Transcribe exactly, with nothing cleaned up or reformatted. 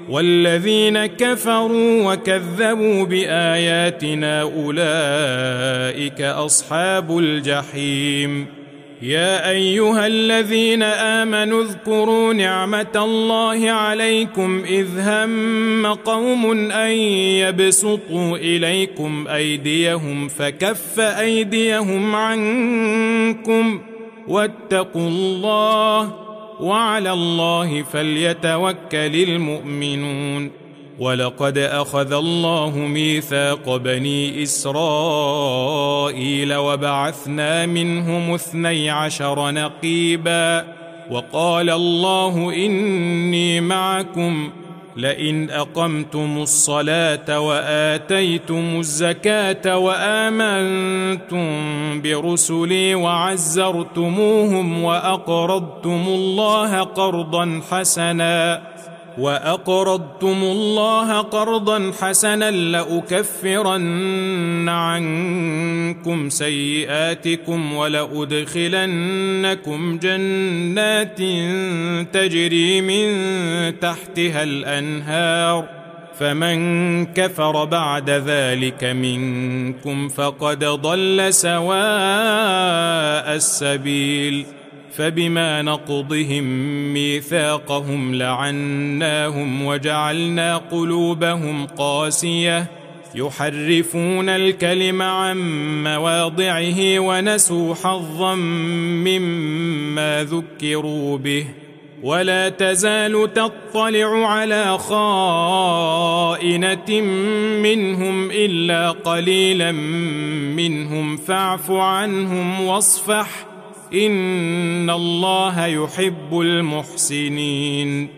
والذين كفروا وكذبوا بآياتنا أولئك أصحاب الجحيم. يا أيها الذين آمنوا اذكروا نعمة الله عليكم إذ هم قوم أن يبسطوا إليكم أيديهم فكف أيديهم عنكم واتقوا الله وعلى الله فليتوكل المؤمنون. ولقد أخذ الله ميثاق بني إسرائيل وبعثنا منهم اثني عشر نقيبا وقال الله إني معكم لئن أقمتم الصلاة وآتيتم الزكاة وآمنتم برسلي وعزرتموهم وأقرضتم الله قرضا حسنا وأقرضتم الله قرضا حسنا لأكفرن عنكم سيئاتكم ولأدخلنكم جنات تجري من تحتها الأنهار فمن كفر بعد ذلك منكم فقد ضل سواء السبيل. فبما نقضهم ميثاقهم لعناهم وجعلنا قلوبهم قاسية يحرفون الكلم عن مواضعه ونسوا حظا مما ذكروا به. ولا تزال تطلع على خائنة منهم إلا قليلا منهم فاعف عنهم واصفح إن الله يحب المحسنين.